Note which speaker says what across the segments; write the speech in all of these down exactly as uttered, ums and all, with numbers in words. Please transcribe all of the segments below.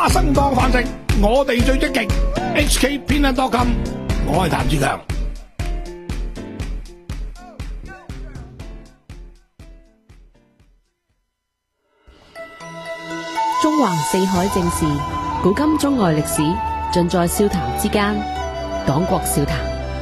Speaker 1: 花生當飯食，我哋最積極。H K 偏恩多金，我係譚志強。
Speaker 2: 中橫四海正事，古今中外歷史，盡在笑談之間。講國笑談。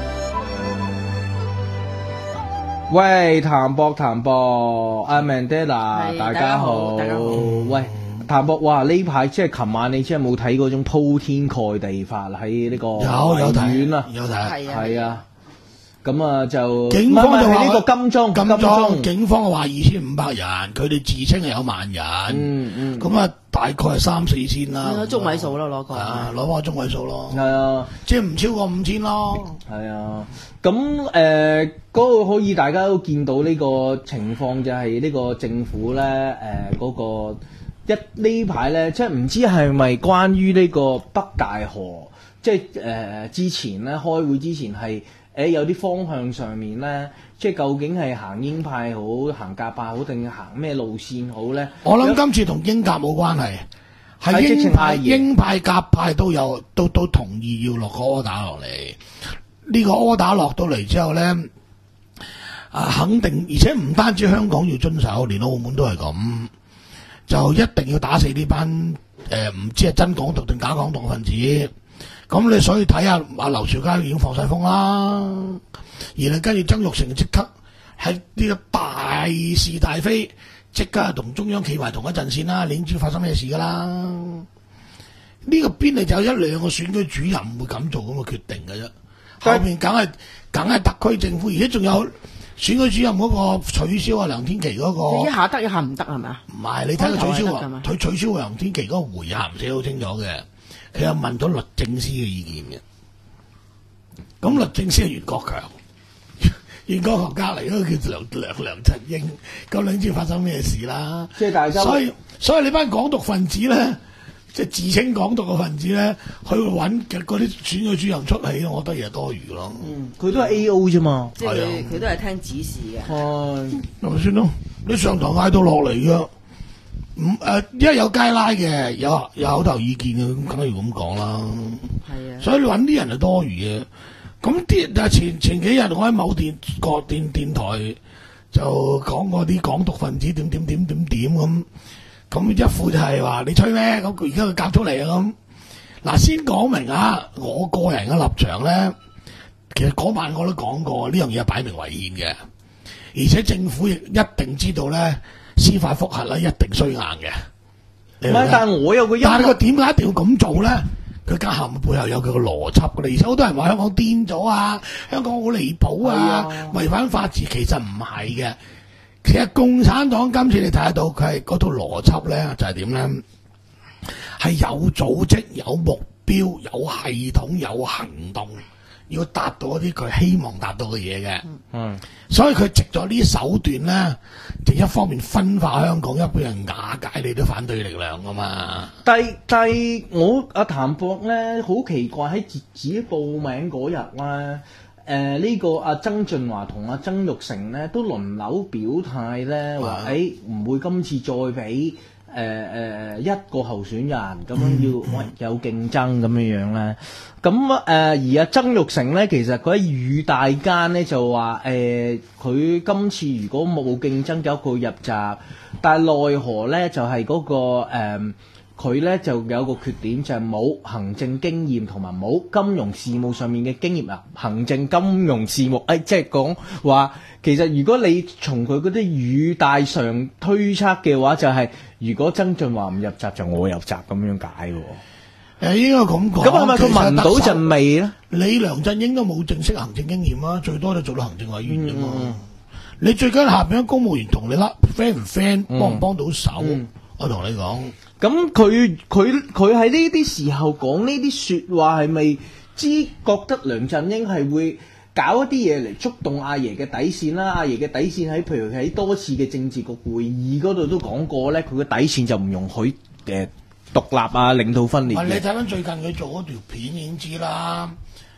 Speaker 3: 喂，譚博譚博，阿 Mandela，大家好，
Speaker 2: 大家好。
Speaker 3: 喂，譚博，哇！呢排即係琴晚，你真係冇睇嗰種鋪天蓋地法喺呢個
Speaker 1: 有有睇
Speaker 3: 啊，
Speaker 1: 有睇，
Speaker 3: 係啊。咁啊就
Speaker 1: 警方就話
Speaker 3: 呢個金鐘，
Speaker 1: 金
Speaker 3: 鐘
Speaker 1: 鐘警方話二千五百人，佢哋自稱係有萬人，
Speaker 3: 嗯嗯，
Speaker 1: 咁啊大概係三四千啦，
Speaker 2: 中位數咯，攞個
Speaker 1: 啊攞翻中位數咯，
Speaker 3: 係啊，
Speaker 1: 即係唔超過五千咯，
Speaker 3: 係啊，咁誒嗰個可以大家都見到呢個情況就係呢個政府咧誒嗰個一呢排咧，即係唔知係咪關於呢個北大河，即係誒、呃、之前咧開會之前係。誒有啲方向上面咧，即係究竟係行鷹派好、行鴿派好，定行咩路線好咧？
Speaker 1: 我諗今次同鷹鴿冇關係，係鷹派、鷹派、鴿派都有都都同意要落個 order 落嚟。呢個 order 落到嚟之後咧，啊肯定，而且唔單止香港要遵守，連澳門都係咁，就一定要打死呢班誒唔知係真港獨定假港獨嘅分子。咁你所以睇下阿劉兆佳已經放晒風啦，而你跟住曾鈺成即刻喺呢個大是大非，即刻同中央企埋同一陣線啦，你已經知發生咩事噶啦。呢、這個邊嚟就有一兩個選舉主任會咁做咁嘅決定嘅啫，後邊梗係梗係特區政府，而且仲有選舉主任嗰個取消啊梁天琦嗰、那個，
Speaker 2: 一下得一下唔得係咪啊？
Speaker 1: 唔係，你睇佢取消啊，佢取消梁天琦嗰個回函寫好清楚嘅。佢有問咗律政司嘅意見嘅，咁律政司係袁國強，袁國強隔離嗰個叫梁梁梁振英，究竟知發生咩事啦？
Speaker 3: 即係大家，
Speaker 1: 所以所以你班港獨分子咧，即係自稱港獨嘅分子咧，去揾嘅嗰啲選舉主任出氣，我覺得亦係多餘咯。
Speaker 3: 嗯，佢都係 A O 啫嘛，
Speaker 2: 即係佢佢都係聽指示嘅。
Speaker 3: 係
Speaker 1: 咪先咯？你上堂嗌到落嚟嘅。唔誒，因為有街拉嘅，有有口頭意見嘅，咁梗係要咁講啦。係啊，所以你揾啲人係多餘嘅。咁啲但係前前幾日我喺某電個電電台就講過啲港獨分子點點點點點咁，咁一副就係話你吹咩？咁佢而家佢夾出嚟啊咁。嗱，先講明啊，我個人嘅立場咧，其實嗰晚我都講過，呢樣嘢係擺明違憲嘅，而且政府亦一定知道咧。司法覆核咧一定衰硬嘅，
Speaker 3: 唔係，但係我有個，
Speaker 1: 但係佢點解一定要咁做咧？佢家下背後有佢個邏輯嘅，而且好多人話香港癲咗啊，香港好離譜啊，違反法治，其實唔係嘅。其實共產黨今次你睇得到佢係嗰套邏輯咧，就係點咧？係有組織、有目標、有系統、有行動。要達到一啲佢希望達到嘅嘢嘅，嗯，所以佢藉咗呢啲手段咧，就一方面分化香港，一方面瓦解你啲反對力量噶嘛。
Speaker 3: 但係但係我阿譚博咧好奇怪，喺截止報名嗰日咧，誒、呃、呢、這個阿曾俊華同阿曾鈺成咧都輪流表態咧，話誒唔會今次再俾。誒誒、呃、一個候選人咁樣要喂有競爭咁樣樣咧，咁誒、呃、而阿曾鈺成咧，其實佢喺語大間咧就話誒佢今次如果冇競爭嘅，佢入閘，但係奈何咧就係、是、嗰、那個誒佢咧就有個缺點，就係、是、冇行政經驗同埋冇金融事務上面嘅經驗啊！行政金融事務誒，即係講話其實如果你從佢嗰啲語帶上推測嘅話，就係、是、如果曾俊華唔入閘，就我入閘咁樣解喎。
Speaker 1: 誒應該咁講。咁係咪佢聞到陣味咧？你梁振英都冇正式行政經驗啊，最多都做到行政委員啫嘛。嗯嗯你最緊下邊嘅公務員同你啦 friend 唔 friend，幫唔幫到手？嗯、我同你講。
Speaker 3: 咁佢佢佢喺呢啲時候講呢啲説話，係咪知覺得梁振英係會搞一啲嘢嚟觸動阿爺嘅底線啦？阿爺嘅底線喺譬如喺多次嘅政治局會議嗰度都講過咧，佢嘅底線就唔容許誒獨立啊、領導分裂。
Speaker 1: 你睇翻最近佢做嗰條片已經知啦，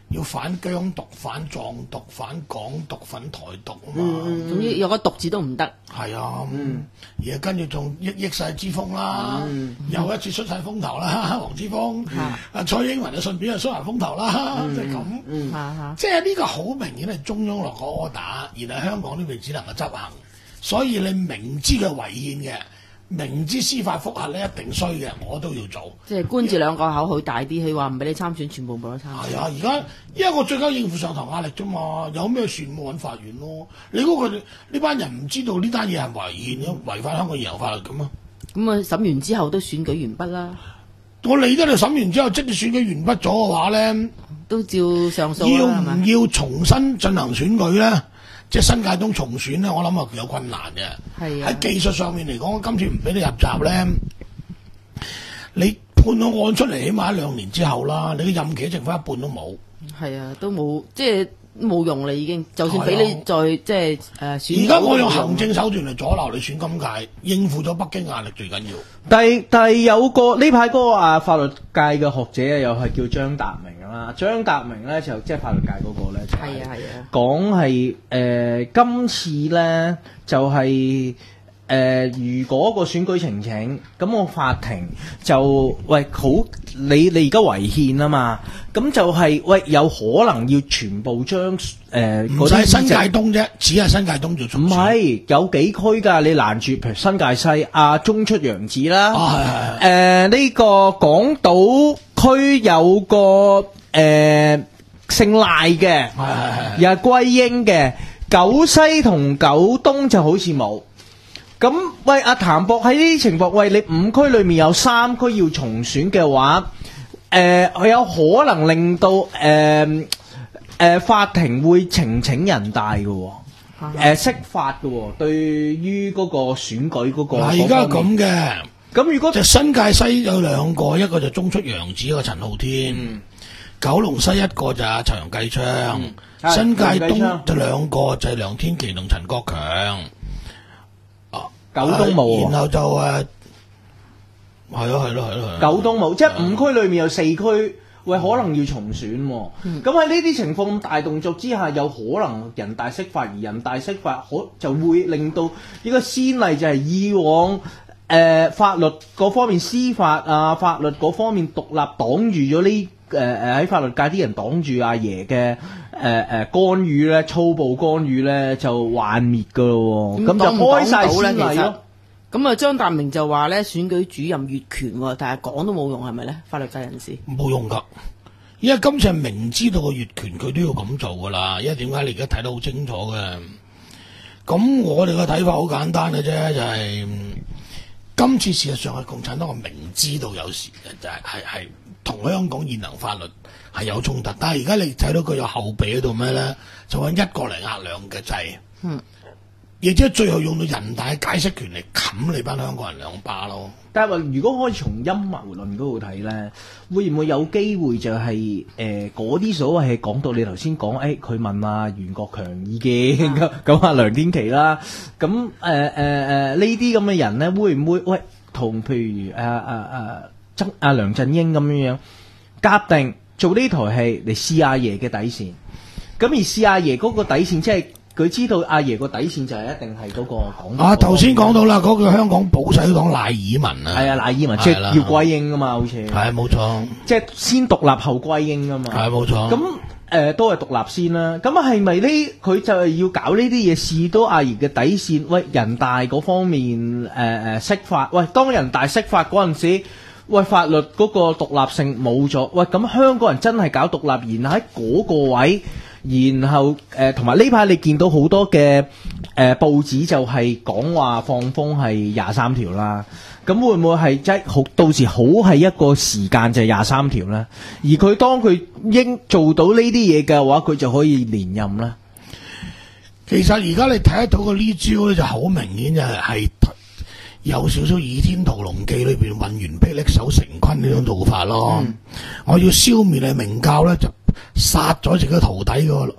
Speaker 1: 要反疆獨、反藏獨、反港獨、反台獨啊嘛。
Speaker 2: 嗯，總之有個獨字都唔得。
Speaker 1: 係啊，嗯，而家跟住仲益益晒之鋒啦，嗯、又一次出晒風頭啦，黃之鋒，啊、嗯、蔡英文就順便就出埋風頭啦，即係咁，嗯、即係呢個好明顯係中央落個 order，然後香港呢邊只能夠執行，所以你明知佢違憲嘅。明知司法覆核咧一定衰嘅，我都要做。
Speaker 2: 即係官字兩個口，佢大啲，佢話唔俾你參選，全部冇得參選。
Speaker 1: 係啊，而家因為我最緊應付上頭壓力啫嘛，有咩事冇揾法院咯。你估佢哋呢班人唔知道呢單嘢係違憲嘅，違反香港現行法律咁啊？
Speaker 2: 咁啊，審完之後都選舉完畢啦。
Speaker 1: 我理得你審完之後，即係選舉完畢咗嘅話咧，
Speaker 2: 都照上訴啦，係嘛？
Speaker 1: 要唔要重新進行選舉咧？即係新界東重選咧，我諗啊有困難嘅。係啊，喺技術上面嚟講，今次唔俾你入閘咧，你判咗案出嚟，起碼一兩年之後啦，你嘅任期剩翻一半都冇。係
Speaker 2: 啊，都冇即係冇用啦，已經。就算俾你再、啊、即係誒、呃、選，
Speaker 1: 而家我用行政手段嚟阻撓你選今屆，應付咗北京壓力最緊要。
Speaker 3: 但係但係有個呢排嗰個啊法律界嘅學者啊，又係叫張達明。張達明咧就即係法律界嗰個咧，就係、係啊、講係誒今次咧就係、係、誒、呃、如果個選舉呈請，咁我法庭就喂好你你而家違憲啊嘛，咁就係、係、喂有可能要全部將誒
Speaker 1: 唔使新界東啫，只係新界東做重選。唔係
Speaker 3: 有幾區㗎？你攔住譬如新界西啊，中出楊子啦，誒呢、啊呃呢個港島區有個。誒、呃，姓賴嘅，又係歸英嘅，九西同九東就好似冇。咁喂，阿譚博喺呢啲情況，喂你五區裏面有三區要重選嘅話，誒、呃，佢有可能令到誒誒、呃呃、法庭會呈請人大嘅，誒、呃、釋法嘅，對於嗰個選舉嗰個。
Speaker 1: 嗱，而家咁嘅，
Speaker 3: 咁如果
Speaker 1: 就新界西有兩個，一個就中出楊子，一個陳浩天。嗯九龍西一個就係陳楊繼昌，嗯、新界東就兩個就係梁天琦同陳國強。啊，
Speaker 3: 九東冇、
Speaker 1: 啊，然後就誒，係咯係咯係咯，
Speaker 3: 九東冇，即係五區裏面有四區，喂，可能要重選。咁喺呢啲情況咁大動作之下，有可能人大釋法，而人大釋法可就會令到呢個先例就係以往。誒、呃、法律嗰方面司法啊，法律嗰方面獨立擋住咗呢誒誒喺法律界啲人擋住阿爺嘅誒誒干預咧，粗暴干預咧就幻滅噶咯喎，咁、嗯、就開晒先例咯。
Speaker 2: 咁啊，張達明就話咧選舉主任越權喎，但係講都冇用係咪咧？法律界人士
Speaker 1: 冇用㗎，因為今次係明知道個越權佢都要咁做㗎啦。因為點解你而家睇得好清楚嘅？咁我哋嘅睇法好簡單嘅啫，就係、是。今次事實上係共產黨，我明知道有時就係係係同香港現行法律係有衝突，但係而家你睇到佢有後備喺度咩咧？就揾一個嚟壓兩嘅制，嗯，亦即係最後用到人大嘅解釋權嚟冚你班香港人兩巴咯。
Speaker 3: 但係話如果可以從陰謀論嗰度睇咧，會唔會有機會就係誒嗰啲所謂係講到你頭先講，誒佢問阿袁國強意見咁咁阿梁天琦啦，咁誒誒誒呢啲咁嘅人咧，會唔會喂同譬如誒誒誒曾阿梁振英咁樣樣夾定做呢台戲嚟試阿爺嘅底線？咁而試阿爺嗰個底線即係。佢知道阿爺個底線就係一定係嗰個港。啊，
Speaker 1: 頭先講到啦，嗰、那個香港保守黨賴爾文啊。
Speaker 3: 係啊，賴爾文即係要歸英噶嘛，好似。
Speaker 1: 係冇錯。
Speaker 3: 即係先獨立後歸英噶嘛。
Speaker 1: 係冇錯。
Speaker 3: 咁誒、呃、都係獨立先啦。咁係咪呢？佢就係要搞呢啲嘢試到阿爺嘅底線？喂，人大嗰方面誒誒釋法。喂，當人大釋法嗰陣時，喂法律嗰個獨立性冇咗。喂，咁香港人真係搞獨立，然後喺嗰個位。然後誒同埋呢排你見到好多嘅誒、呃、報紙就係講話放風係廿三條啦，咁會唔會係即係好到時好係一個時間就係廿三條咧？而佢當佢應做到呢啲嘢嘅話，佢就可以連任啦。
Speaker 1: 其實而家你睇得到個呢招咧，就好明顯就係係有少少《倚天屠龍記》裏邊混完霹靂手成昆呢種做法咯。嗯、我要消滅你明教咧就。殺咗自己徒弟個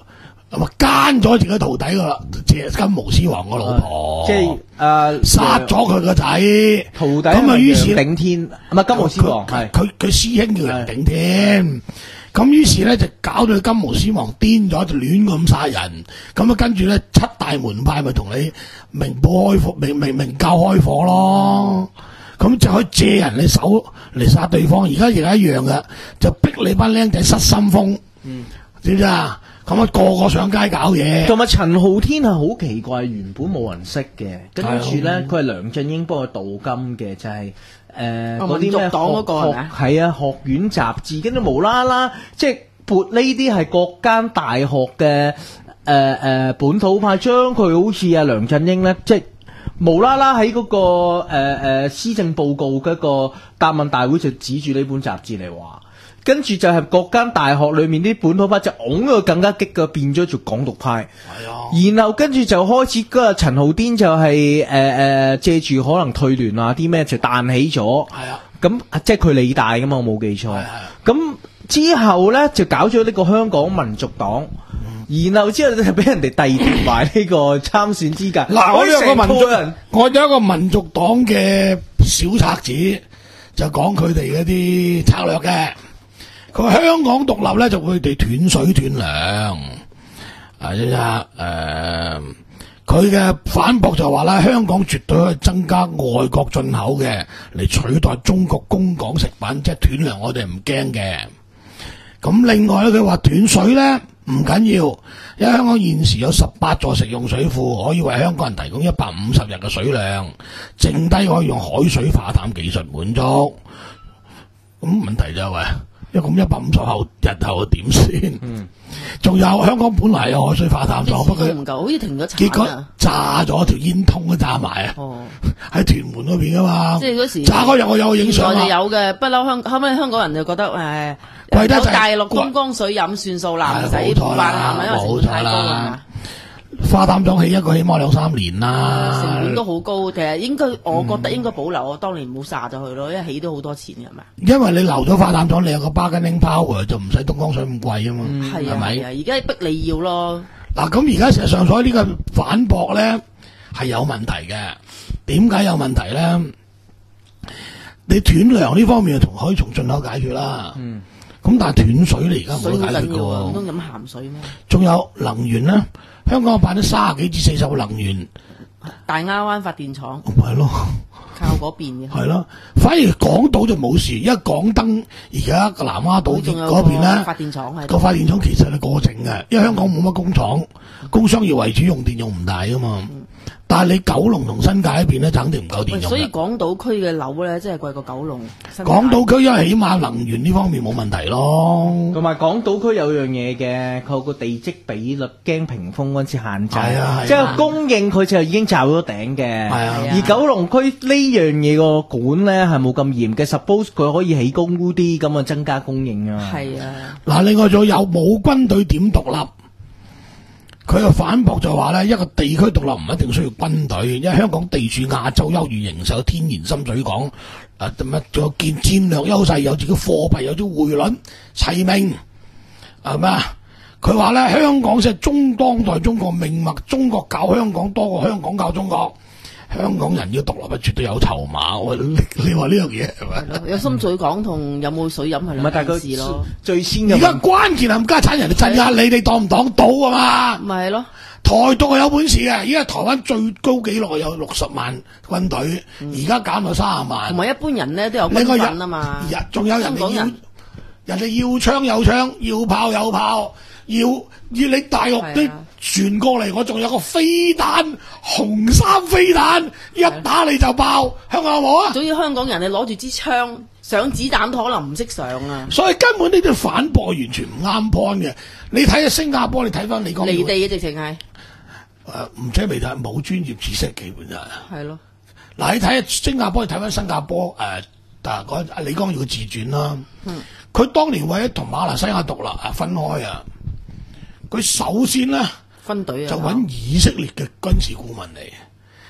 Speaker 1: 咁啊奸咗自己徒弟個即金毛獅王個老婆，
Speaker 3: 即係誒
Speaker 1: 殺咗佢個仔
Speaker 3: 徒弟。
Speaker 1: 咁啊，於是
Speaker 3: 頂天唔係金毛獅王，係
Speaker 1: 佢佢師兄叫楊頂天。咁於是咧就搞到金毛獅王癲咗，就亂咁殺人。咁啊跟住咧七大門派咪同你明報開火，明明明教開火咯。咁就可以借人嘅手嚟殺對方。而家亦係一樣嘅，就逼你班僆仔失心瘋。嗯，知唔知啊？咁啊個個上街搞嘢。
Speaker 3: 同埋陳浩天係好奇怪，原本冇人識嘅，跟住咧佢係梁振英幫佢鍍金嘅，就係誒嗰啲咩學
Speaker 4: 黨嗰個係
Speaker 3: 學係啊學院雜誌，跟住無啦啦即係撥呢啲係各間大學嘅誒誒本土派，將佢好似啊梁振英咧即係。無啦啦喺嗰個誒誒施政報告嗰個答問大會就指住呢本雜誌嚟話，跟住就係各間大學裏面啲本土派就拱佢更加激嘅，變咗做港獨派。係啊，然後跟住就開始嗰個陳浩天就係誒誒借住可能退聯啊啲咩就彈起咗。係啊，咁即係佢理大噶嘛，我冇記錯。係係。咁之後咧就搞咗呢個香港民族黨。然後之後就俾人哋遞奪埋呢個參選資格。
Speaker 1: 嗱，我有個民族人，我有一個民族黨嘅小冊子，就講佢哋嗰啲策略嘅。佢話香港獨立咧，就會佢哋斷水斷糧。啊，即係誒，佢嘅反駁就話啦，香港絕對可以增加外國進口嘅，嚟取代中國供港食品，即係斷糧，我哋唔驚嘅。咁另外咧，佢話斷水咧。唔緊要，因為香港現時有十八座食用水庫，可以為香港人提供一百五十日嘅水量，剩低可以用海水化淡技術滿足。咁問題就係話，因為咁一百五十後日後點先？嗯，仲有香港本來有海水化淡廠，不過
Speaker 4: 唔夠，好似停咗產啊！
Speaker 1: 結果炸咗條煙通都炸埋啊！哦，喺屯門嗰邊噶嘛，
Speaker 4: 即係嗰時
Speaker 1: 炸嗰日我有影相啊！
Speaker 4: 就有嘅，不嬲香後尾香港人就覺得誒。有大陸觀光水飲算數啦，唔使冇辦法，因為成本太高啦。
Speaker 1: 化淡廠起一個起碼兩三年啦，
Speaker 4: 成本都好高。其實應該，我覺得應該保留。我當年冇殺咗佢咯，因為起都好多錢嘅嘛。
Speaker 1: 因為你留咗化淡廠，你有個 bargaining power 就唔使東江水咁貴啊嘛。
Speaker 4: 係啊係啊，而家逼你要咯。
Speaker 1: 嗱咁而家事實上所以呢個反駁咧係有問題嘅。點解有問題咧？你斷糧呢方面同可以從進口解決啦。嗯。咁但係斷水你而家冇得解決嘅喎，
Speaker 4: 唔通飲鹹水咩？
Speaker 1: 仲有能源咧，香港辦咗三十幾至四十個能源，
Speaker 4: 大亞灣發電廠，
Speaker 1: 唔係咯，
Speaker 4: 靠嗰邊嘅。
Speaker 1: 係咯，反而港島就冇事，因為港燈而家個南丫島嗰邊咧，
Speaker 4: 發電廠係
Speaker 1: 個發電廠其實係過剩嘅，因為香港冇乜工廠，工商業為主，用電用唔大噶嘛。嗯但係你九龍同新界嗰邊咧，就肯定唔夠電用。
Speaker 4: 所以港島區嘅樓咧，真係貴過九龍。
Speaker 1: 港島區因為起碼能源呢方面冇問題咯。
Speaker 3: 同埋港島區有樣嘢嘅，佢有個地積比率驚屏風嗰陣時限制，
Speaker 1: 啊、
Speaker 3: 即係供應佢就已經罩咗頂嘅。係啊，而九龍區呢樣嘢個管咧係冇咁嚴嘅 ，suppose 佢可以起高啲咁啊，增加供應啊。
Speaker 4: 係啊。嗱，
Speaker 1: 另外仲有冇軍隊點獨立？佢又反駁就話咧，一個地區獨立唔一定需要軍隊，因為香港地處亞洲優越形勢，有天然深水港，啊乜仲有建戰略優勢，有自己貨幣，有啲匯率齊名，係咪啊？佢話咧，香港先係中當代中國命脈，中國搞香港多過香港搞中國。香港人要獨立係絕對有籌碼，我你你話呢樣嘢係咪？
Speaker 4: 有深水港同有冇水飲係兩件事咯。
Speaker 3: 最先嘅
Speaker 1: 而家關鍵係唔家產人哋鎮壓你，你當唔當到啊嘛？
Speaker 4: 咪係咯。
Speaker 1: 台獨係有本事嘅，而家台灣最高紀錄有六十萬軍隊，而家減到三十萬。
Speaker 4: 同埋一般人咧都有軍訓啊嘛。
Speaker 1: 仲有人哋要人哋要槍有槍，要炮有炮，要要你大陸啲傳過嚟，我仲有個飛彈，紅衫飛彈，一打你就爆。香港有冇啊？
Speaker 4: 總之香港人你攞住支槍上子彈都可能唔識上啊。
Speaker 1: 所以根本呢啲反駁完全唔啱 point 嘅。你睇下新加坡，你睇翻李光耀離
Speaker 4: 地嘅直情係
Speaker 1: 誒，唔使未睇，冇專業知識基本就係。係
Speaker 4: 咯。
Speaker 1: 嗱，你睇下新加坡，你睇翻新加坡誒，嗱嗰阿李光耀嘅自傳啦。嗯。佢當年為咗同馬來西亞獨立啊分開啊，佢首先咧
Speaker 4: 分隊啊，
Speaker 1: 就揾以色列嘅軍事顧問嚟。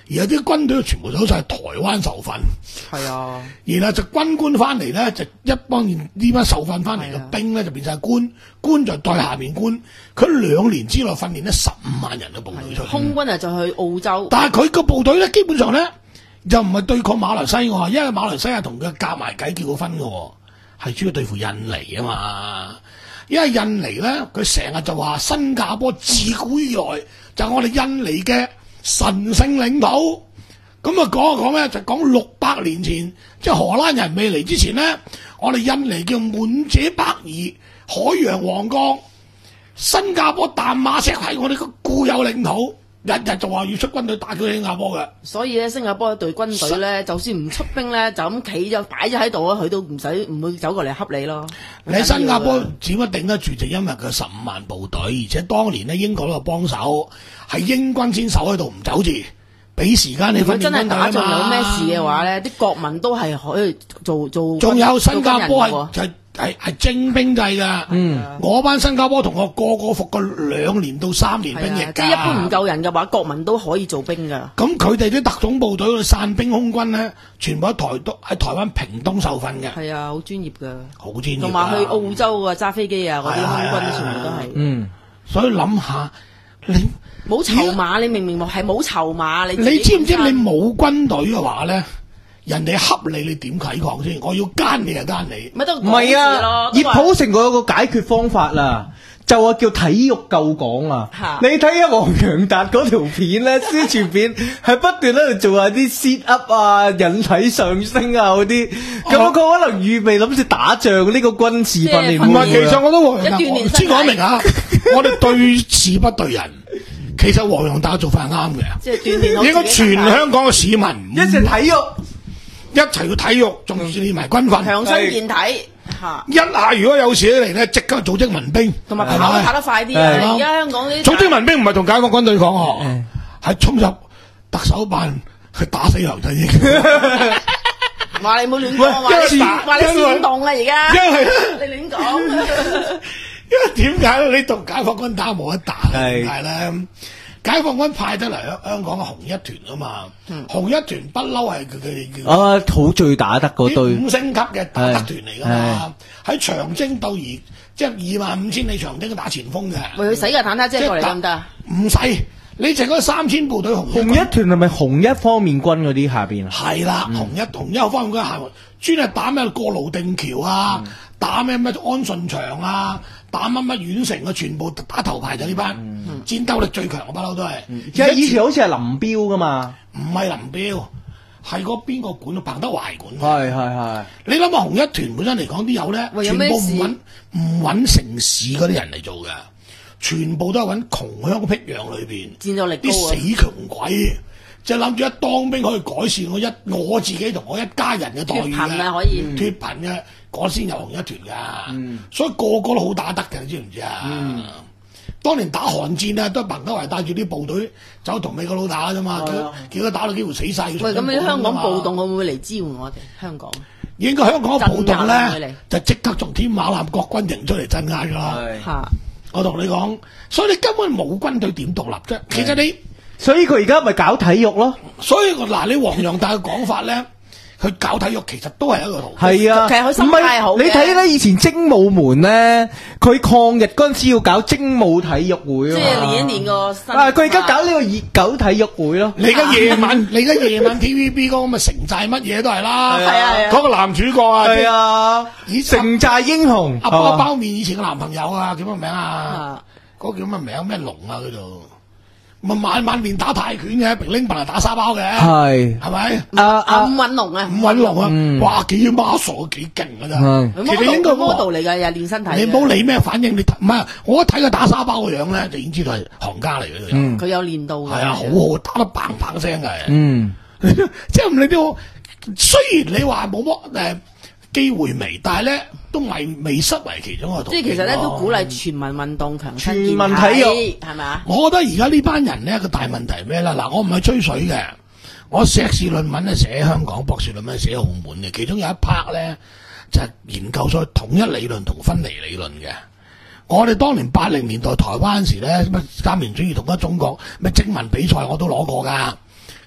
Speaker 1: 而有啲軍隊全部走晒台灣受訓，
Speaker 4: 係啊，
Speaker 1: 然後就軍官翻嚟咧，就一幫呢班受訓翻嚟嘅兵咧就變晒官，官就代下面官。佢兩年之內訓練咧十五萬人嘅部隊出嚟。
Speaker 4: 空軍啊就去澳洲，
Speaker 1: 但係佢個部隊咧基本上咧就唔係對抗馬來西亞，因為馬來西亞同佢夾埋計結過婚嘅，係主要對付印尼啊嘛。因為印尼咧，佢成日就話新加坡自古以來就係我哋印尼嘅神聖領土。咁啊講一講咧，就講六百年前，即係荷蘭人未嚟之前咧，我哋印尼叫滿者北夷海洋王國，新加坡淡馬錫係我哋個固有領土。日日就話要出軍隊打佢新加坡嘅，
Speaker 4: 所以咧新加坡一隊軍隊咧，就算唔出兵咧，就咁企就擺咗喺度啊，佢都唔使唔會走過嚟恰你咯。
Speaker 1: 你喺新加坡點解頂得住？就因為佢十五萬部隊，而且當年咧英國都有幫手，係英軍先守喺度唔走住，俾時間你訓練軍隊啊嘛。如果真係打仗有咩事嘅話咧，啲國民都係可以做做。仲有新加坡係就係係係徵兵制㗎。嗯，我班新加坡同學個個服過兩年到三年兵役㗎。即係一般唔夠人嘅話，國民都可以做兵㗎。咁佢哋啲特種部隊嘅散兵空軍咧，全部喺台都喺台灣屏東受訓嘅。係啊，好專業㗎。好專業。同埋去澳洲啊，揸飛機啊，嗰啲空軍全部都係。嗯，所以諗下你冇籌碼，你明明係冇籌碼，你你知唔知你冇軍隊嘅話咧？人哋恰你，你點抵抗先？我要奸你就奸你，咪都唔係啊！葉普成佢有個解決方法啦，就話叫體育救港啊！你睇下黃洋達嗰條片咧，宣傳片係不斷喺度做下啲 sit up 啊、引體上升啊嗰啲，咁佢可能預備諗住打仗呢個軍事訓練。唔係，其實我都黃洋達先講明啊！我哋對事不對人。其實黃洋達做法係啱嘅，即係鍛鍊。應該全香港嘅市民一齊體育。一齊去體育，仲練埋軍訓，強身健體嚇。一下如果有事起嚟咧，即刻組織民兵，同埋跑跑得快啲啊！而家香港啲組織民兵唔係同解放軍對抗喎，係衝入特首辦去打死梁振英。話你冇亂講，話你話你煽動啦而家，因為你亂講。因為點解咧？你同解放軍打冇得打，點解咧？解放軍派得嚟香港嘅紅一團啊嘛，嗯、紅一團不嬲係佢哋叫啊，好最打得嗰隊五星級嘅打得團嚟噶嘛，喺長征鬥而即係二萬五千里長征打前鋒嘅，喂佢使架坦克車過嚟得唔得？唔使，你淨嗰三千部隊紅紅一團係咪紅一方面軍嗰啲下邊啊？係啦，紅一紅一方面軍下專係打咩過盧定橋啊，嗯、打咩咩安順祥啊。打乜乜縣城啊，全部打頭牌就呢班，嗯、戰鬥力最強嘅不嬲都係。其實以前好似係林彪噶嘛，唔係林彪，係個邊個管？彭德懷管。係係係。你諗下紅一團本身嚟講啲友咧，全部唔揾唔揾城市嗰啲人嚟做嘅，全部都係揾窮鄉僻壤裏邊，戰鬥力高啊！啲死窮鬼，就諗住一當兵可以改善我一我自己同我一家人嘅待遇嘅，脫貧啊可以脫貧嘅。嗰先有紅一團噶，嗯、所以個個都好打得嘅，你知唔知啊？嗯、當年打韓戰啊，都係彭德懷帶住啲部隊走同美國佬打啫嘛，叫叫佢打到幾乎死晒。喂，咁你香港暴動會唔會嚟支援我哋香港？應該香港嘅暴動咧，就即刻從天馬南國軍營出嚟鎮壓噶啦。係，我同你講，所以你根本冇軍隊點獨立啫。其實你，所以佢而家咪搞體育咯。所以嗱，你黃洋達嘅講法咧。佢搞體育其實都係一個途徑，係啊，其實佢心態好嘅。你睇咧，以前精武門咧，佢抗日嗰陣時要搞精武體育會啊，即係練一練個身。啊，佢而家搞呢個熱狗體育會咯。你而家夜晚，你而家夜晚 T V B 嗰個咁嘅城寨乜嘢都係啦，係啊係啊。嗰個男主角啊，係啊，城寨英雄。阿包包面以前嘅男朋友啊，叫乜名啊？嗰個叫乜名？咩龍啊？嗰度。咪晚晚練打泰拳嘅，平拎棒嚟打沙包嘅，係係咪？阿阿伍允龍啊，伍允龍啊，哇幾孖傻幾勁噶咋？其實應該 model 嚟噶，又練身體。你唔好理咩反應，你唔係我一睇佢打沙包個樣咧，就已經知道係行家嚟嘅。佢有練到嘅。係啊，好好打得砰砰聲嘅。嗯，即係唔理啲，雖然你話冇乜誒機會微，但係咧都未未失為其中一個途徑。即係其實咧都鼓勵全民運動、強身健體，全民體育係咪啊？我覺得而家呢班人咧個大問題係咩啦？嗱，我唔係吹水嘅，我碩士論文咧寫香港，博士論文寫澳門嘅，其中有一 part 咧就係、是、研究咗統一理論同分離理論嘅。我哋當年八零年代台灣時咧，乜三民主義統一中國，咩徵文比賽我都攞過㗎。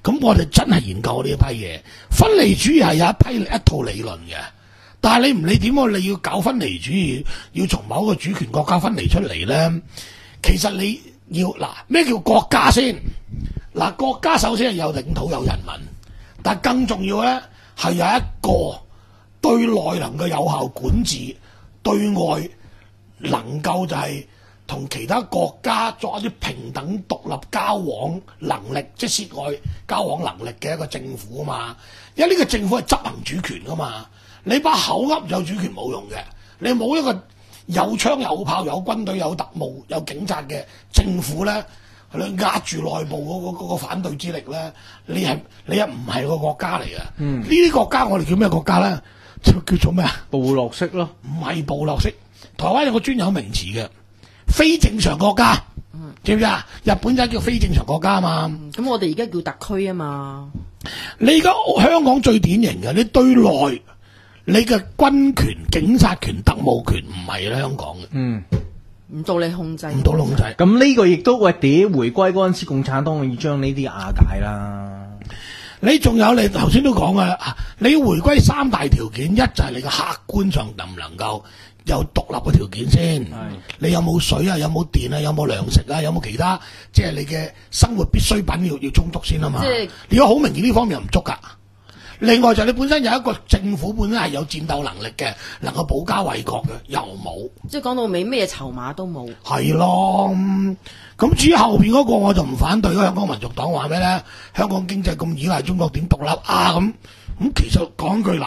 Speaker 1: 咁我哋真係研究呢一批嘢。分離主義係有一批一套理論嘅，但係你唔理點喎，你要搞分離主義，要從某一個主權國家分離出嚟咧，其實你要嗱咩叫國家先？嗱，國家首先係有領土有人民，但更重要咧係有一個對內能夠有效管治，對外能夠就係同其他國家作一啲平等獨立交往能力，即係涉外交往能力嘅一個政府啊嘛。因為呢個政府係執行主權噶嘛，你把口噏有主權冇用嘅，你冇一個有槍有炮有軍隊有特務有警察嘅政府咧，你壓住內部嗰、嗰個嗰個反對之力咧，你係你係唔係個國家嚟嘅？嗯，呢啲國家我哋叫咩國家咧？就叫做咩啊？
Speaker 3: 部落式咯，
Speaker 1: 唔係部落式。台灣有個專有名詞嘅非正常國家，嗯、知唔知啊？日本就叫非正常國家啊嘛。
Speaker 4: 咁、嗯、我哋而家叫特區啊嘛。
Speaker 1: 你而家香港最典型嘅，你對內你嘅軍權、警察權、特務權唔係香港嘅。嗯。
Speaker 4: 唔到你控制，
Speaker 1: 唔到控制。
Speaker 3: 咁呢個亦都喂，屌回歸嗰陣時，共產黨要將呢啲瓦解啦。
Speaker 1: 你仲有你頭先都講嘅，你回歸三大條件，一就係你嘅客觀上能唔能夠有獨立嘅條件先。你有冇水啊？有冇電啊？有冇糧食啊？有冇其他即係你嘅生活必需品要要充足先啊嘛？
Speaker 4: 即係
Speaker 1: 如果好明顯呢方面又唔足㗎。另外就你本身有一個政府本身係有戰鬥能力嘅，能夠保家衛國嘅，又冇。
Speaker 4: 即係講到尾咩籌碼都冇。係
Speaker 1: 咯，咁至於後邊嗰個我就唔反對。香港民族黨話咩咧？香港經濟咁依賴中國，點獨立啊？咁咁其實講句嗱，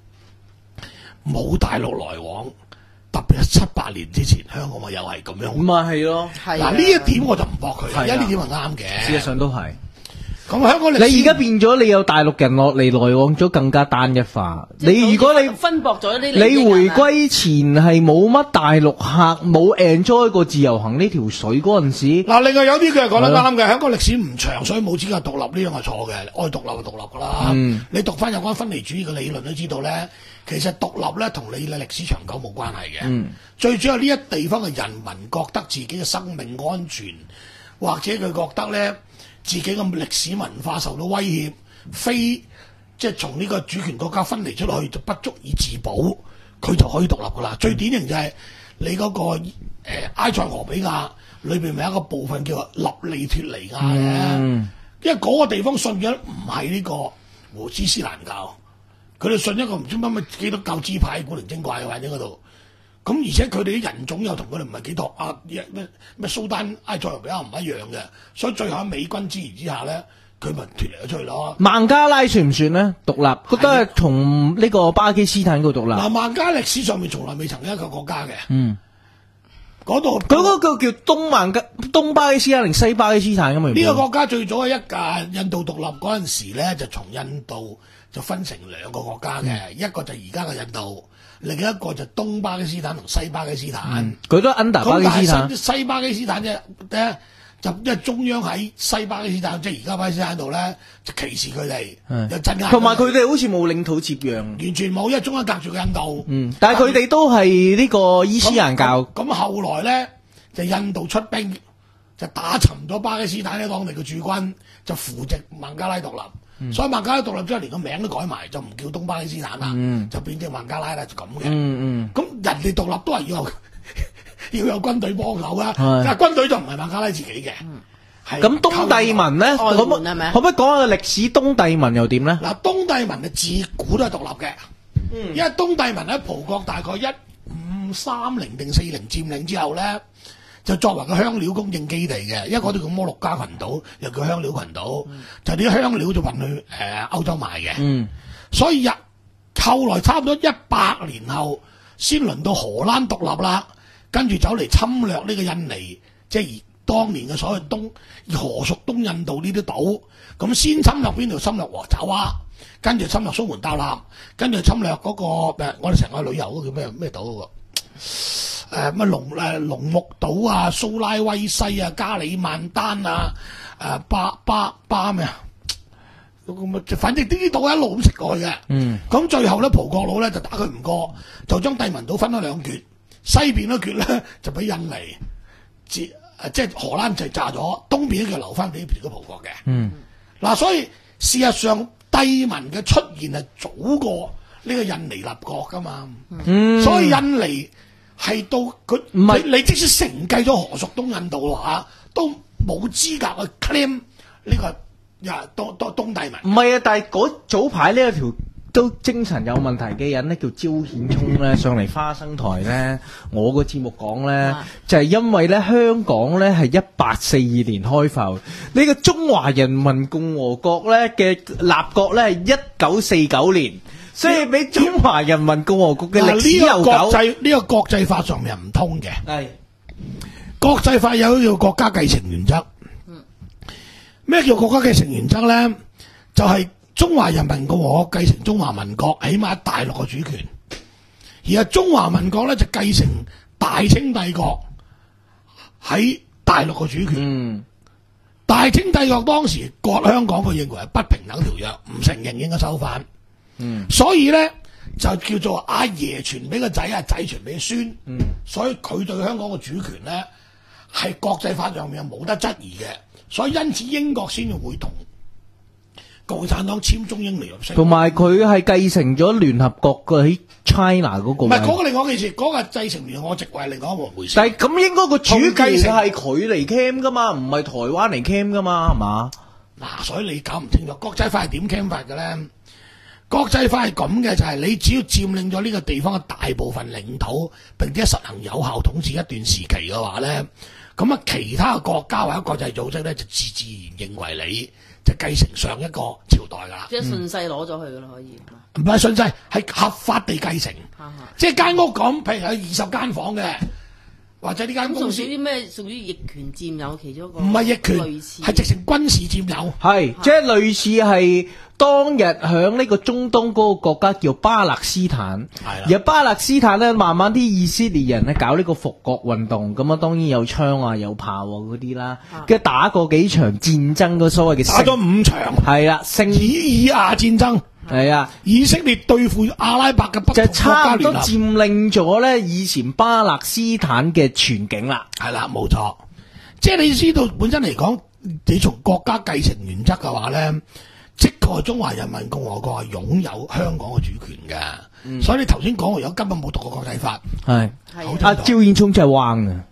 Speaker 1: 冇大陸來往，特別係七八年之前，香港咪又係咁樣。
Speaker 3: 咁咪係咯，
Speaker 1: 嗱呢一點我就唔駁佢，因為呢點係啱嘅。
Speaker 3: 事實上都係。
Speaker 1: 咁香港你
Speaker 3: 而家變咗，你有大陸人落嚟來往咗更加單一化。你如果你
Speaker 4: 分薄咗啲，
Speaker 3: 你回歸前係冇乜大陸客，冇 enjoy 過自由行呢條水嗰陣時。
Speaker 1: 嗱，另外有啲佢係講得啱嘅，香港歷史唔長，所以冇資格獨立，呢樣係錯嘅。愛獨立就獨立噶啦。嗯、你讀翻有關分離主義嘅理論都知道咧，其實獨立咧同你嘅歷史長久冇關係嘅。嗯、最主要呢一地方嘅人民覺得自己嘅生命安全，或者佢覺得咧。自己嘅歷史文化受到威脅，非即係從呢個主權國家分離出去就不足以自保，佢就可以獨立噶啦。嗯、最典型就係你嗰、那個誒、呃、埃塞俄比亞裏邊咪有一個部分叫做立利脱尼亞嘅，嗯、因為嗰個地方信嘅唔係呢個和伊斯蘭教，佢哋信一個唔知乜乜基督教支派古靈精怪嘅喺嗰度。咁而且佢哋啲人種又同佢哋唔係幾妥啊！咩咩蘇丹埃塞俄比亞唔一樣嘅，所以最後喺美軍支持之下咧，佢咪脱離咗出去咯。
Speaker 3: 孟加拉算唔算咧？獨立，覺得係從呢個巴基斯坦嗰度獨立。
Speaker 1: 嗱，孟加歷史上面從來未曾有一個國家嘅。
Speaker 3: 嗯，
Speaker 1: 嗰度
Speaker 3: 嗰個叫叫東孟加東巴基斯坦定西巴基斯坦咁啊？
Speaker 1: 呢個國家最早係一屆印度獨立嗰陣時咧，就從印度就分成兩個國家嘅，嗯、一個就而家嘅印度。另一個就東巴基斯坦同西巴基斯坦，
Speaker 3: 佢、嗯、都 under 巴基斯坦。
Speaker 1: 西巴基斯坦啫，咧就因為中央喺西巴基斯坦，即係而家巴基斯坦度咧，就歧視佢哋，
Speaker 3: 嗯、
Speaker 1: 又鎮壓。
Speaker 3: 同埋佢哋好似冇領土接壤，
Speaker 1: 完全冇，因為中央隔住個印度。嗯，
Speaker 3: 但係佢哋都係呢個伊斯蘭教。
Speaker 1: 咁後來咧，就印度出兵，就打沉咗巴基斯坦喺當地嘅駐軍，就扶植孟加拉獨立。嗯、所以孟加拉獨立之後，連個名都改埋，就唔叫東巴基斯坦啦，嗯、就變成孟加拉啦，就咁嘅。咁、嗯嗯、人哋獨立都係要有要有軍隊幫手噶，但係軍隊就唔係孟加拉自己嘅。咁、
Speaker 3: 嗯、東帝汶咧，可唔可以講下歷史？東帝汶又點咧？
Speaker 1: 嗱，東帝汶嘅自古都係獨立嘅，嗯、因為東帝汶喺葡國大概一五三零定四零佔領之後咧。就作為個香料供應基地嘅，因為嗰度叫摩洛加群島，又叫香料群島，嗯、就啲香料就運去誒歐洲賣嘅。嗯，所以日後來差唔多一百年後，先輪到荷蘭獨立啦，跟住走嚟侵略呢個印尼，即係當年嘅所謂東荷屬東印度呢啲島。咁先侵略邊度？侵略和爪哇，跟住侵略蘇門答臘，跟住侵略嗰、那個誒，我哋成個旅遊嗰個叫咩咩島嗰個？誒乜龍誒龍目島啊、蘇拉威西啊、加里曼丹啊、誒、呃、巴巴巴咩啊？咁反正呢啲島一路咁食過去嘅。嗯。咁最後咧，葡國佬咧就打佢唔過，就將帝汶島分咗兩橛，西邊嗰橛咧就俾印尼，即誒即係荷蘭就炸咗，東邊咧就留翻俾嗰葡國嘅。嗯。 嗱，所以事實上帝文嘅出現係早過呢個印尼立國噶嘛，
Speaker 3: 嗯，
Speaker 1: 所以印尼係到佢
Speaker 3: 唔係
Speaker 1: 你你即使承繼咗荷屬東印度話，都冇資格去 claim 呢個呀東東東帝文。
Speaker 3: 唔係啊，但係嗰早排呢一條都精神有問題嘅人咧，叫焦顯聰咧，上嚟花生台咧，我個節目講咧，
Speaker 4: 啊
Speaker 3: 就係因為咧香港咧係一八四二年開埠，呢個中華人民共和國咧嘅立國咧係一九四九年，所以比中華人民共和國嘅歷史悠
Speaker 1: 呢個國
Speaker 3: 久。
Speaker 1: 際呢個國際法上面唔通嘅，
Speaker 3: 係
Speaker 1: 國際法有叫國家繼承原則。咩叫國家繼承原則咧？就係、中華人民共和國繼承中華民國，起碼大陸嘅主權，而係中華民國咧就繼承大清帝國喺大陸嘅主權。
Speaker 3: 嗯
Speaker 1: 大清帝國當時割香港，佢認為係不平等條約，唔承認應該收翻。
Speaker 3: 嗯
Speaker 1: 所以咧就叫做阿爺傳俾個仔，阿仔傳俾孫。
Speaker 3: 嗯
Speaker 1: 所以佢對香港嘅主權咧係國際法上面冇得質疑嘅。所以因此英國先至會同共產黨簽中英聯合聲明。
Speaker 3: 同埋佢係繼承咗聯合國嘅喺 China 嗰個位。
Speaker 1: 唔係嗰個另外一件事，嗰、個繼承聯合國席位係另外一回事。
Speaker 3: 但係咁應該個主
Speaker 1: 同繼承
Speaker 3: 繼係佢嚟 cam 噶嘛，唔係台灣嚟 cam 噶嘛，係嘛？
Speaker 1: 嗱，所以你搞唔清楚國際法係點 claim 法嘅咧？國際法係咁嘅，就係、你只要佔領咗呢個地方嘅大部分領土，並且實行有效統治一段時期嘅話咧，咁啊其他嘅國家或者國際組織咧就自自然認為你就繼承上一個朝代㗎啦。
Speaker 4: 即係順勢攞咗佢噶啦，可以。
Speaker 1: 唔係順勢，係合法地繼承。
Speaker 4: 哈哈
Speaker 1: 即係間屋咁，譬如有二十間房嘅，或者呢間
Speaker 4: 咁屬
Speaker 1: 公司唔
Speaker 4: 於啲咩？屬於逆權佔有其中一個？
Speaker 1: 係逆權，
Speaker 4: 類似
Speaker 1: 係直情軍事佔有。
Speaker 3: 係即係類似係當日響呢個中東嗰個國家叫巴勒斯坦，
Speaker 1: 係啦
Speaker 3: 而巴勒斯坦咧慢慢啲以色列人咧搞呢個復國運動，咁啊當然有槍啊有炮啊嗰啲啦，跟住打過幾場戰爭嗰所謂嘅
Speaker 1: 打咗五場，
Speaker 3: 係啦勝
Speaker 1: 以以亞戰爭，
Speaker 3: 係啊。
Speaker 1: 以色列對付阿拉伯嘅不同
Speaker 3: 就
Speaker 1: 國
Speaker 3: 差唔多
Speaker 1: 家聯合。
Speaker 3: 佔領咗咧以前巴勒斯坦嘅全境啦。
Speaker 1: 係啦，冇錯。即係你知道本身嚟講，你從國家繼承原則嘅話咧，即確中華人民共和國係擁有香港嘅主權嘅。
Speaker 3: 嗯
Speaker 1: 所以你頭先講嘅有根本冇讀過國際法。
Speaker 3: 係
Speaker 4: 係
Speaker 1: 好
Speaker 3: 阿焦燕聰真係彎啊！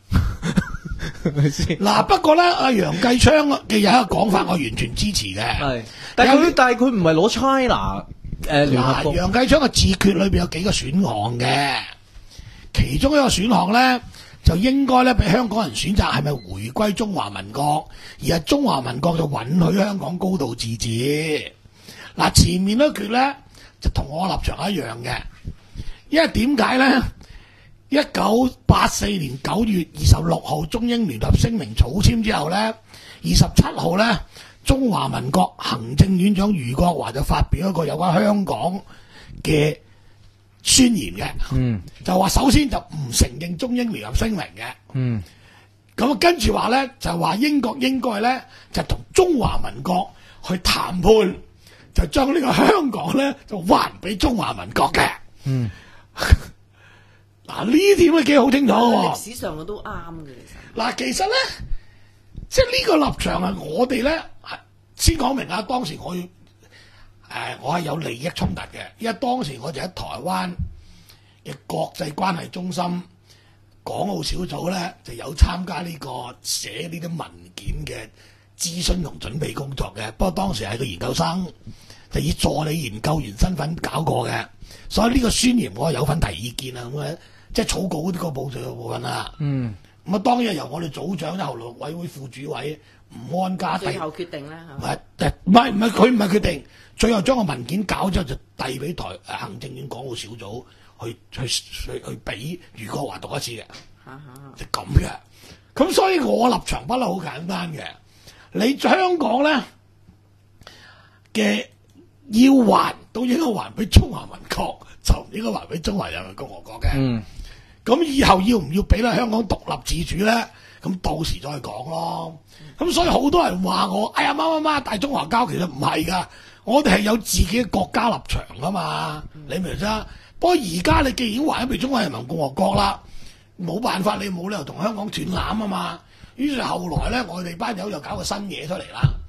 Speaker 1: 嗱，不過咧，阿楊繼昌嘅有一個講法，我完全支持嘅。
Speaker 3: 係，但係佢但係佢唔係攞 China 誒聯合
Speaker 1: 嗱，
Speaker 3: 國。
Speaker 1: 楊繼昌嘅自決裏邊有幾個選項嘅，其中一個選項咧就應該咧俾香港人選擇係咪回歸中華民國，而係中華民國就允許香港高度自治。嗱，前面嗰決咧就同我立場一樣嘅，因為點解咧？一九八四年九月二十六號中英聯合聲明草簽之後咧，二十七號咧，中華民國行政院長俞國華就發表一個有關香港嘅宣言嘅，
Speaker 3: 嗯
Speaker 1: 就話首先就唔承認中英聯合聲明嘅，
Speaker 3: 嗯
Speaker 1: 咁跟住話咧就話英國應該咧就同中華民國去談判，就將呢個香港咧就還俾中華民國嘅。
Speaker 3: 嗯。
Speaker 1: 嗱，呢點都幾好清楚喎。
Speaker 4: 歷史上我都啱嘅，其實。
Speaker 1: 嗱，其實咧，即係呢個立場係我哋咧，先講明啊。當時我要誒、呃，我係有利益衝突嘅，因為當時我就喺台灣嘅國際關係中心港澳小組咧，就有參加呢個寫呢啲文件嘅諮詢同準備工作嘅。不過當時係個研究生，就以助理研究員身份搞過嘅，所以呢個宣言我係有份提意見啊咁嘅。即係草稿嗰啲個部分嘅部分啦。
Speaker 3: 嗯，
Speaker 1: 咁啊當然由我哋組長、後來委員會副主委吳安家
Speaker 4: 最
Speaker 1: 遞，
Speaker 4: 後決定咧
Speaker 1: 唔係唔係唔係佢唔係決定，最後將個文件搞之後就遞俾台誒行政院港澳小組去去去去俾俞國華讀一次嘅，
Speaker 4: 嚇嚇
Speaker 1: 就咁嘅。咁所以我立場不嬲好簡單嘅，你香港咧嘅要還都應該還俾中華民國，就唔應該還俾中華人民共和國嘅。
Speaker 3: 嗯。
Speaker 1: 咁以後要唔要俾咧香港獨立自主咧？咁到時再講咯。咁所以好多人話我，哎呀媽媽媽大中華膠，其實唔係噶，我哋係有自己嘅國家立場噶嘛。你明唔明啊？不過而家你既然還咗俾中華人民共和國啦，冇辦法，你冇理由同香港斷纜啊嘛。於是後來咧，我哋班友就搞個新嘢出嚟啦，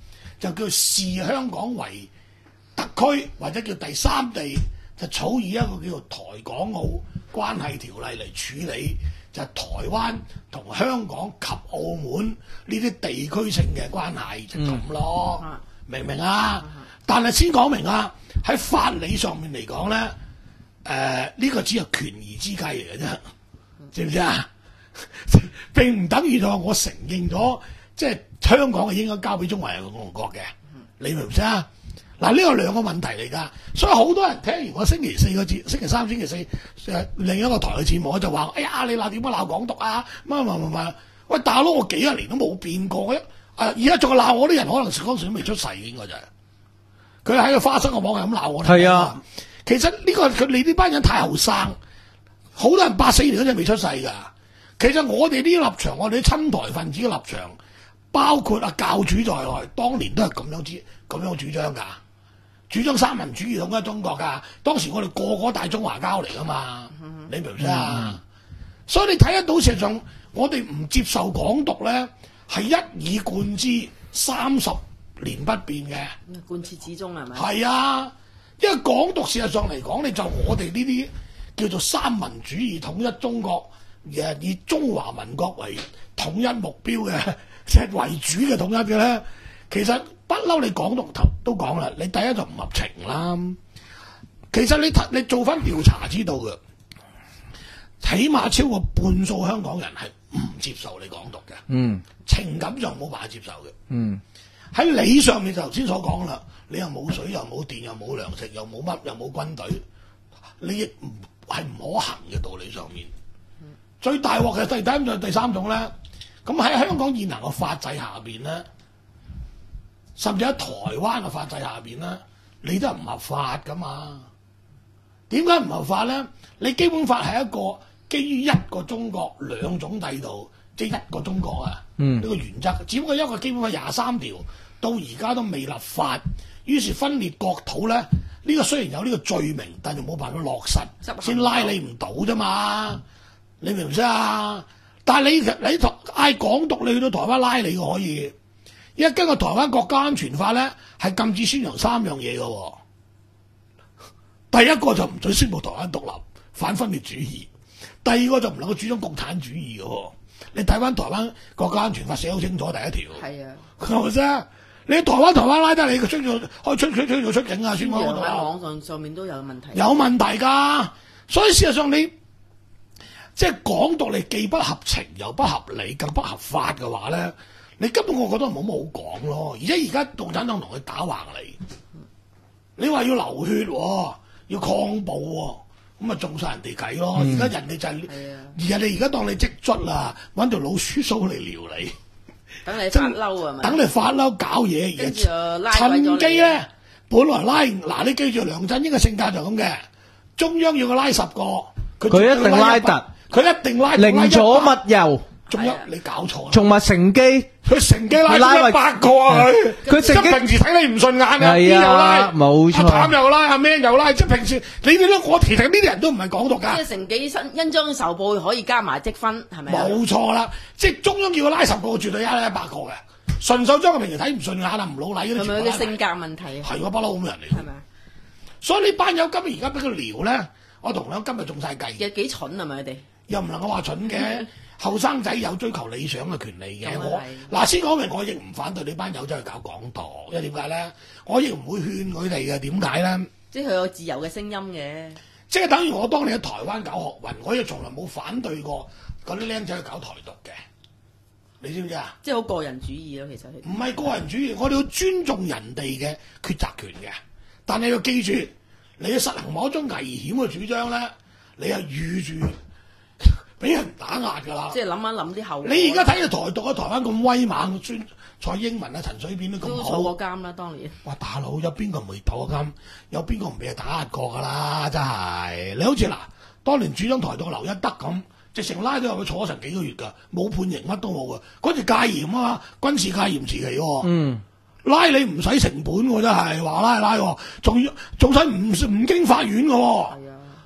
Speaker 1: 就叫視香港為特區或者叫第三地，就草擬一個叫做台港澳關係條例嚟處理，就係台灣同香港及澳門呢啲地區性嘅關係就咁咯，嗯、明唔明啊？嗯、但係先講明啊，喺法理上面嚟講咧，誒、呃、呢、這個只係權宜之計嚟嘅啫，知唔知啊？並唔等於就話我承認咗，即係香港係應該交俾中華人民共和國嘅，你明唔明啊？嗱，呢個兩個問題嚟㗎，所以好多人聽完我星期四個節，星期三、星期四誒另一個台嘅節目，我就話：哎呀，你鬧點解鬧港獨啊？乜乜乜乜，喂，大佬，我幾廿年都冇變過嘅，啊，而家仲鬧我啲人，可能嗰陣時都未出世嘅應該就係、是，佢喺個花生個網係咁鬧我。係啊，其實呢、這個佢你呢班人太後生，好多人八四年嗰陣未出世㗎。其實我哋呢啲立場，我哋啲親台分子嘅立場，包括阿教主在內，當年都係咁樣主咁樣主張㗎，主張三民主義統一中國㗎。當時我哋個個大中華膠嚟㗎嘛，嗯、你明唔明啊？嗯、所以你睇得到，事實上我哋唔接受港獨咧，係一以貫之三十年不變嘅，
Speaker 4: 貫徹始終係咪？係
Speaker 1: 啊，因為港獨事實上嚟講，你就我哋呢啲叫做三民主義統一中國。誒以中華民國為統一目標嘅，即係為主嘅統一嘅咧，其實不嬲你港獨頭都講啦，你第一就唔合情啦。其實你你做翻調查知道嘅，起碼超過半數香港人係唔接受你港獨嘅。嗯，情感上冇辦法接受嘅。嗯，喺理上面就頭先所講啦，你又冇水又冇電又冇糧食又冇乜又冇軍隊，你亦唔係唔可行嘅道理上面。最大鑊嘅第第一種第三種咧，咁喺香港現行嘅法制下邊咧，甚至喺台灣嘅法制下邊咧，你都係唔合法噶嘛？點解唔合法咧？你基本法係一個基於一個中國兩種制度，即係一個中國啊，呢、嗯、個原則。只不過一個基本法廿三條到而家都未立法，於是分裂國土咧，呢、呢個雖然有呢個罪名，但係冇辦法落實，先拉你唔到啫嘛。你明唔明啊？但係你你嗌港獨，你去到台灣拉你可以，因為根據台灣國家安全法咧，係禁止宣揚三樣嘢嘅。第一個就唔准宣佈台灣獨立，反分裂主義；第二個就唔能夠主張共產主義嘅。你睇翻台灣國家安全法寫好清楚，第一條係啊，係咪先？你台灣台灣拉得你，佢出咗可以出出出出出境啊！宣揚喺
Speaker 4: 網上上面都有問題，
Speaker 1: 有問題㗎。所以事實上你。即係港獨，你既不合情又不合理，更不合法嘅話咧，你根本我覺得冇乜好講咯。而且而家共產黨同佢打橫嚟，你話要流血、哦，要抗暴、哦，咁啊中晒人哋計咯。而家、嗯、人哋就係、是，啊、而人哋而家當你積卒啦，揾條老鼠鬚嚟撩你，
Speaker 4: 等你發嬲啊嘛，
Speaker 1: 等你發嬲搞嘢，而趁機咧，本來拉嗱，你記住梁振英嘅性格就咁嘅，中央要佢拉十個，
Speaker 3: 佢一定拉突。
Speaker 1: 佢一定拉
Speaker 3: 寧左勿右，
Speaker 1: 仲有你搞錯啦！
Speaker 3: 仲話乘機，
Speaker 1: 佢乘機拉咗一百個啊！佢佢即係平時睇你唔順眼啊，邊又拉，冇錯，阿譚又拉，阿咩又拉，即係平時你哋都我其實呢啲人都唔係港獨㗎。
Speaker 4: 即係乘機伸恩將仇報可以加埋積分，係咪？
Speaker 1: 冇錯啦，即係中央叫佢拉十個，絕對拉一百個嘅。順手將佢平時睇唔順眼啊，唔老禮嗰啲。係咪佢嘅性格問題啊？係我不嬲咁嘅人嚟。係咪？所以呢班友今日而家俾佢撩咧，我同你今日中晒計。有幾蠢係咪佢哋？又唔能夠話蠢嘅，後生仔有追求理想嘅權利嘅。我嗱先講明，我亦唔反對你班友走去搞港獨，因為點解咧？我亦唔會勸佢哋嘅。點解咧？即係佢有自由嘅聲音嘅。即係等於我當你喺台灣搞學運，我亦從來冇反對過嗰啲僆仔去搞台獨嘅。你知唔知啊？即係好個人主義咯，其實唔係個人主義，我哋要尊重人哋嘅抉擇權嘅。但係要記住，你要實行某一種危險嘅主張咧，你係預住俾人打壓㗎啦！即係諗一諗啲後果。你而家睇到台獨喺台灣咁威猛，孫蔡英文啊、陳水扁都咁好。都坐過監啦，當年。哇！大佬有邊個唔會坐過監？有邊個唔俾人打壓過㗎啦？真係你好似嗱，當年主張台獨劉一德咁，直情拉咗入去坐成幾個月㗎，冇判刑乜都冇㗎。嗰時戒嚴啊嘛，軍事戒嚴時期喎。嗯。拉你唔使成本喎，真係話拉拉喎，仲要仲使唔唔經法院㗎喎。係啊。即刻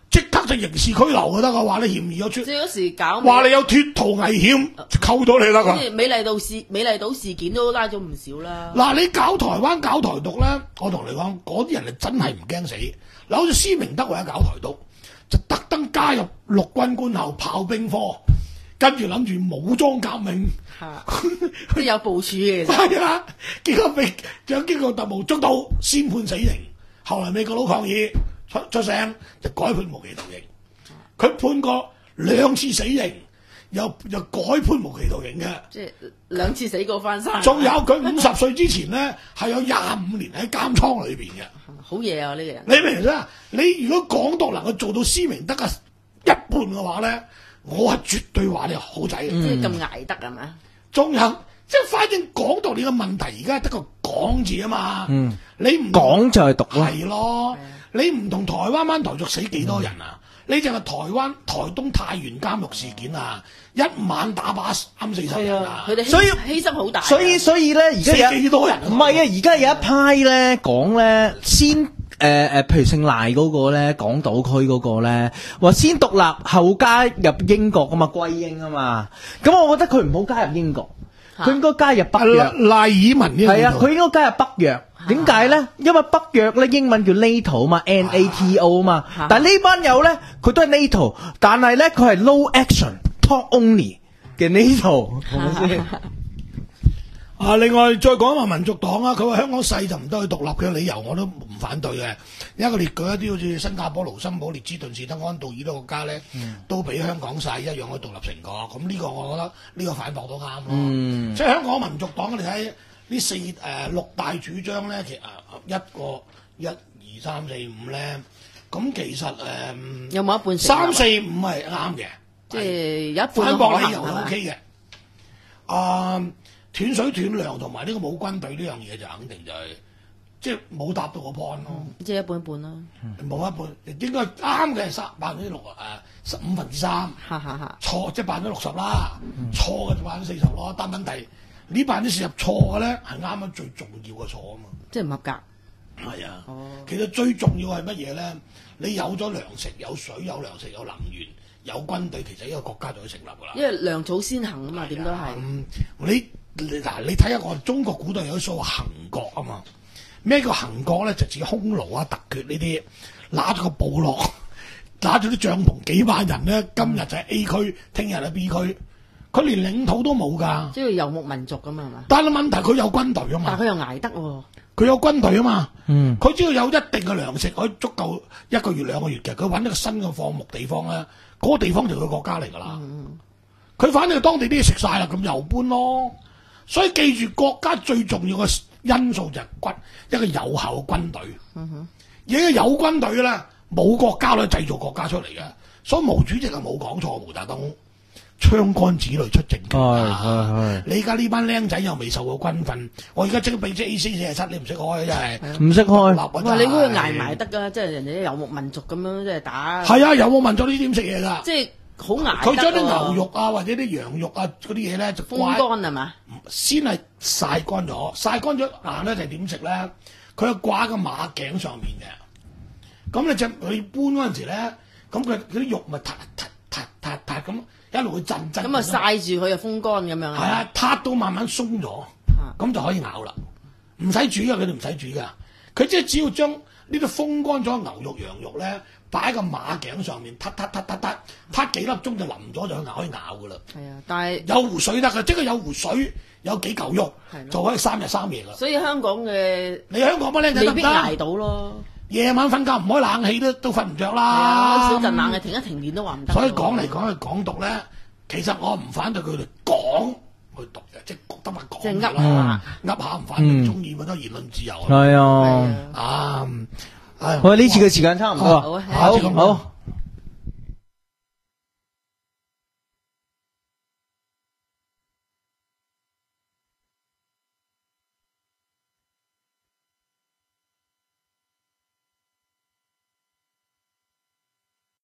Speaker 1: 就刑事拘留就得噶，話你嫌疑有出，
Speaker 4: 即係嗰時搞
Speaker 1: 話你有脫逃危險，扣咗你得噶。
Speaker 4: 好似美麗島事美麗島事件都拉咗唔少啦。
Speaker 1: 嗱，你搞台灣搞台獨咧，我同你講，嗰啲人係真係唔驚死。嗱，好似施明德為咗搞台獨，就特登加入陸軍官校炮兵科，跟住諗住武裝革命，
Speaker 4: 都有部署嘅。其實
Speaker 1: 係啊，結果被蔣經國特務捉到，先判死刑。後來美國佬抗議出出聲，就改判無期徒刑。佢判過兩次死刑，又又改判無期徒刑嘅。
Speaker 4: 即係兩次死過翻生。
Speaker 1: 仲有佢五十歲之前咧，係有廿五年喺監倉裏邊嘅。
Speaker 4: 好嘢啊！呢、這個人。
Speaker 1: 你明唔明啊？你如果港獨能夠做到施明德嘅一半嘅話咧，我係絕對話你係好仔嘅。
Speaker 4: 即係咁捱得係嘛？
Speaker 1: 仲有即係反正港獨你個問題而家得個講字啊嘛。
Speaker 3: 嗯，
Speaker 1: 你唔
Speaker 3: 講就係獨咯。
Speaker 1: 係咯，你唔同台灣灣台族死幾多人啊？嗯、你淨係台灣台東太原監獄事件啊，一晚打靶三四十人啊，
Speaker 4: 佢哋
Speaker 3: 所以
Speaker 4: 犧牲好大。
Speaker 3: 所以所以咧，而家有
Speaker 1: 幾多人？
Speaker 3: 唔係啊，而家有一派咧講咧，先誒誒、呃，譬如姓賴嗰個咧，港島區嗰個咧，話先獨立後加入英國啊嘛，歸英啊嘛。咁我覺得佢唔好加入英國，佢應該加入北約。
Speaker 1: 賴爾文呢？
Speaker 3: 係啊，佢應該加入北約。點解咧？因為北約咧英文叫 NATO 啊嘛 ，N A T O 啊嘛。啊但係呢班友咧，佢都係 NATO，但係咧佢係 low action talk only 嘅 NATO，係咪先？
Speaker 1: 啊！另外再講埋民族黨啊，佢話香港細就唔得去獨立嘅理由，我都唔反對嘅。一個列舉一啲好似新加坡、盧森堡、列支頓、士德、安道爾多國家咧，嗯、都比香港細一樣嘅獨立成果。咁呢個我覺得呢個反駁都啱咯。嗯、即係香港民族黨，你睇呢四誒、呃、六大主張咧，其實一個一二三四五咧，咁其實誒、呃、
Speaker 4: 有冇一半
Speaker 1: 三四五係啱嘅，
Speaker 4: 即係有一半
Speaker 1: 反駁理由
Speaker 4: 係
Speaker 1: 係 OK 嘅。啊！斷水斷糧同埋呢個冇軍隊呢樣嘢就肯定就係、是、即係冇答到個 point 咯、
Speaker 4: 嗯，即係一半一半啦。
Speaker 1: 冇、嗯、一半應該啱嘅係三百分之六誒十五分之三，
Speaker 4: 哈哈哈。
Speaker 1: 錯即係百分之六十啦，嗯、錯嘅就百分之四十咯。但問題呢百分之四十錯嘅咧係啱啱最重要嘅錯啊嘛，
Speaker 4: 即係唔合格。
Speaker 1: 係啊，
Speaker 4: 哦、
Speaker 1: 其實最重要係乜嘢咧？你有咗糧食、有水、有糧食、有能源、有軍隊，其實呢個國家就可以成立㗎啦。
Speaker 4: 因為糧草先行啊嘛，點都係。
Speaker 1: 你嗱，你睇下我中國古代有啲所謂行國啊嘛，咩叫行國咧？就指匈奴啊、突厥呢啲，揦住個部落，揦住啲帳篷幾萬人咧，今日就係 A 區，聽日係 B 區，佢連領土都冇㗎。即係遊牧民族咁啊嘛。但係問題佢有軍隊啊嘛。但係佢又捱得喎。佢有軍隊啊嘛。嗯。佢只要有一定嘅糧食，可以足夠一個月兩個月嘅，佢揾一個新嘅放牧地方咧，嗰、嗰個地方就係佢國家嚟㗎啦。嗯。佢反正當地啲嘢食晒啦，咁又搬咯。所以記住，國家最重要嘅因素就係軍一個有效嘅軍隊。嗯哼，而家有軍隊咧，冇國家都製造國家出嚟嘅。所以毛主席係冇講錯，毛澤東槍桿子裏出政權啊！你而家呢班僆仔又未受過軍訓，我而家即刻俾隻 A C 四十七，你唔識開真係
Speaker 3: 唔識開。
Speaker 4: 哇！你嗰個捱埋得㗎，即係人哋啲遊牧民族咁樣即係打。係
Speaker 1: 啊，遊牧民族呢啲點食嘢㗎？
Speaker 4: 即係。好捱
Speaker 1: 佢將啲牛肉啊或者啲羊肉啊嗰啲嘢咧就
Speaker 4: 風乾係嘛？
Speaker 1: 先係曬乾咗，曬乾咗硬咧就係點食咧？佢係掛喺個馬頸上面嘅。咁你隻佢搬嗰陣時咧，咁佢嗰啲肉咪撻撻撻撻撻咁一路會震震。
Speaker 4: 咁啊曬住佢就風乾咁樣。係
Speaker 1: 啊，撻到慢慢鬆咗，咁就可以咬啦。唔使煮啊，佢哋唔使煮㗎。佢即係只要將呢啲風乾咗牛肉羊肉咧。擺喺個馬頸上面，撻撻撻撻撻，撻幾粒鐘就腍咗，就可以咬噶啦。係啊，但係有湖水得㗎，即係有湖水，有幾嚿肉，就可以三日三夜㗎。所以香港嘅你香港乜僆仔未必捱到咯。夜晚瞓覺唔開冷氣都都瞓唔着啦。開少陣冷氣停一停電都話唔得。所以講嚟講去港獨咧，其實我唔反對佢哋講去讀嘅，即係覺得話講。即係噏下，噏下唔反對，中意咪得言論自由。係啊，啊。喂，呢次嘅時間差唔多，好，好。